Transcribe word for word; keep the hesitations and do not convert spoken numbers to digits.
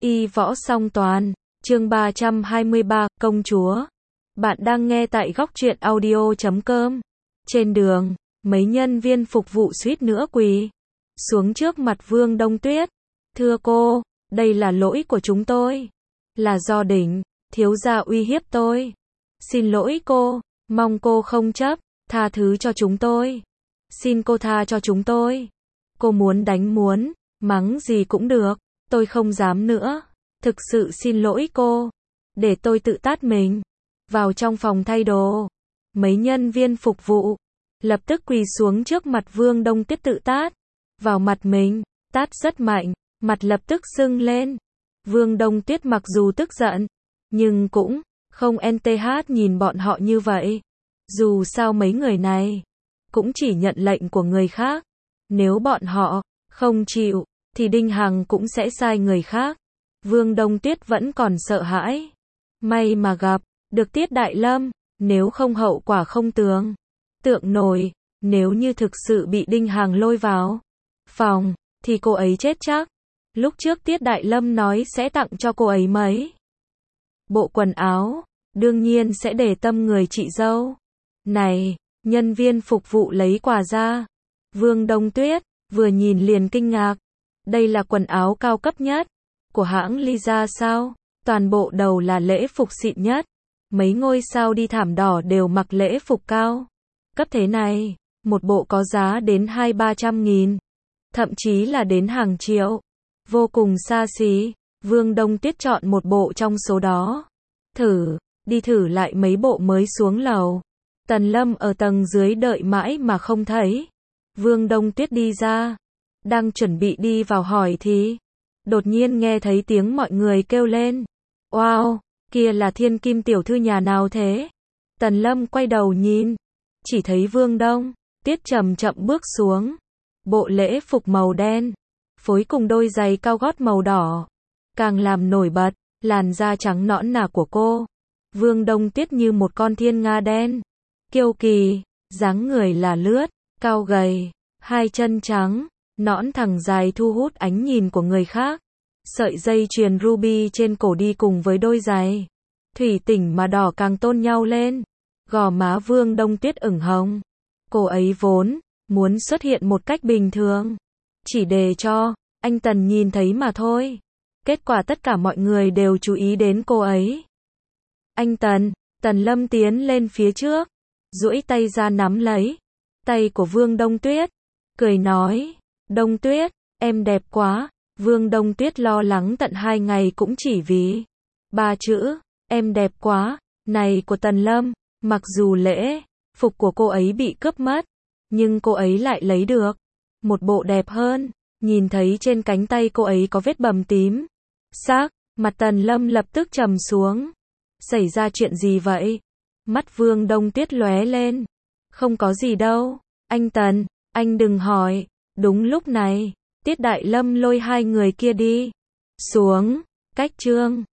Y võ song toàn, chương ba trăm hai mươi ba, công chúa. Bạn đang nghe tại góc truyện audio chấm com. Trên đường, mấy nhân viên phục vụ suýt nữa quỳ xuống trước mặt Vương Đông Tuyết. Thưa cô, đây là lỗi của chúng tôi. Là do đỉnh, thiếu gia uy hiếp tôi. Xin lỗi cô, mong cô không chấp, tha thứ cho chúng tôi. Xin cô tha cho chúng tôi. Cô muốn đánh muốn, mắng gì cũng được, tôi không dám nữa. Thực sự xin lỗi cô. Để tôi tự tát mình. Vào trong phòng thay đồ, mấy nhân viên phục vụ lập tức quỳ xuống trước mặt Vương Đông Tuyết tự tát vào mặt mình, tát rất mạnh, mặt lập tức sưng lên. Vương Đông Tuyết mặc dù tức giận, nhưng cũng không en tê hát nhìn bọn họ như vậy. Dù sao mấy người này cũng chỉ nhận lệnh của người khác. Nếu bọn họ không chịu, thì Đinh Hằng cũng sẽ sai người khác. Vương Đông Tuyết vẫn còn sợ hãi. May mà gặp được Tiết Đại Lâm, nếu không hậu quả không tưởng tượng nổi. Nếu như thực sự bị Đinh Hằng lôi vào phòng, thì cô ấy chết chắc. Lúc trước Tiết Đại Lâm nói sẽ tặng cho cô ấy mấy bộ quần áo, đương nhiên sẽ để tâm người chị dâu. Này, nhân viên phục vụ lấy quà ra. Vương Đông Tuyết vừa nhìn liền kinh ngạc. Đây là quần áo cao cấp nhất của hãng Lisa sao? Toàn bộ đầu là lễ phục xịn nhất. Mấy ngôi sao đi thảm đỏ đều mặc lễ phục cao cấp thế này. Một bộ có giá đến hai ba trăm nghìn. Thậm chí là đến hàng triệu. Vô cùng xa xỉ. Vương Đông Tuyết chọn một bộ trong số đó. Thử, đi thử lại mấy bộ mới xuống lầu. Tần Lâm ở tầng dưới đợi mãi mà không thấy. Vương Đông Tuyết đi ra. Đang chuẩn bị đi vào hỏi thì đột nhiên nghe thấy tiếng mọi người kêu lên. Wow, kia là Thiên Kim tiểu thư nhà nào thế? Tần Lâm quay đầu nhìn. Chỉ thấy Vương Đông Tuyết chậm chậm bước xuống. Bộ lễ phục màu đen, phối cùng đôi giày cao gót màu đỏ. Càng làm nổi bật, làn da trắng nõn nà của cô. Vương Đông Tuyết như một con thiên nga đen. Kiêu kỳ, dáng người là lướt, cao gầy, hai chân trắng, nõn thẳng dài thu hút ánh nhìn của người khác. Sợi dây chuyền ruby trên cổ đi cùng với đôi giày thủy tinh mà đỏ càng tôn nhau lên. Gò má Vương Đông Tuyết ửng hồng. Cô ấy vốn muốn xuất hiện một cách bình thường, chỉ để cho anh Tần nhìn thấy mà thôi. Kết quả tất cả mọi người đều chú ý đến cô ấy. Anh Tần, Tần Lâm tiến lên phía trước, duỗi tay ra nắm lấy tay của Vương Đông Tuyết, cười nói, Đông Tuyết, em đẹp quá. Vương Đông Tuyết lo lắng tận hai ngày cũng chỉ vì ba chữ, em đẹp quá, này của Tần Lâm. Mặc dù lễ phục của cô ấy bị cướp mất, nhưng cô ấy lại lấy được một bộ đẹp hơn. Nhìn thấy trên cánh tay cô ấy có vết bầm tím sắc, mặt Tần Lâm lập tức trầm xuống. Xảy ra chuyện gì vậy? Mắt Vương Đông Tuyết lóe lên. Không có gì đâu, anh Tần, anh đừng hỏi. Đúng lúc này, Tiết Đại Lâm lôi hai người kia đi xuống. Cách chương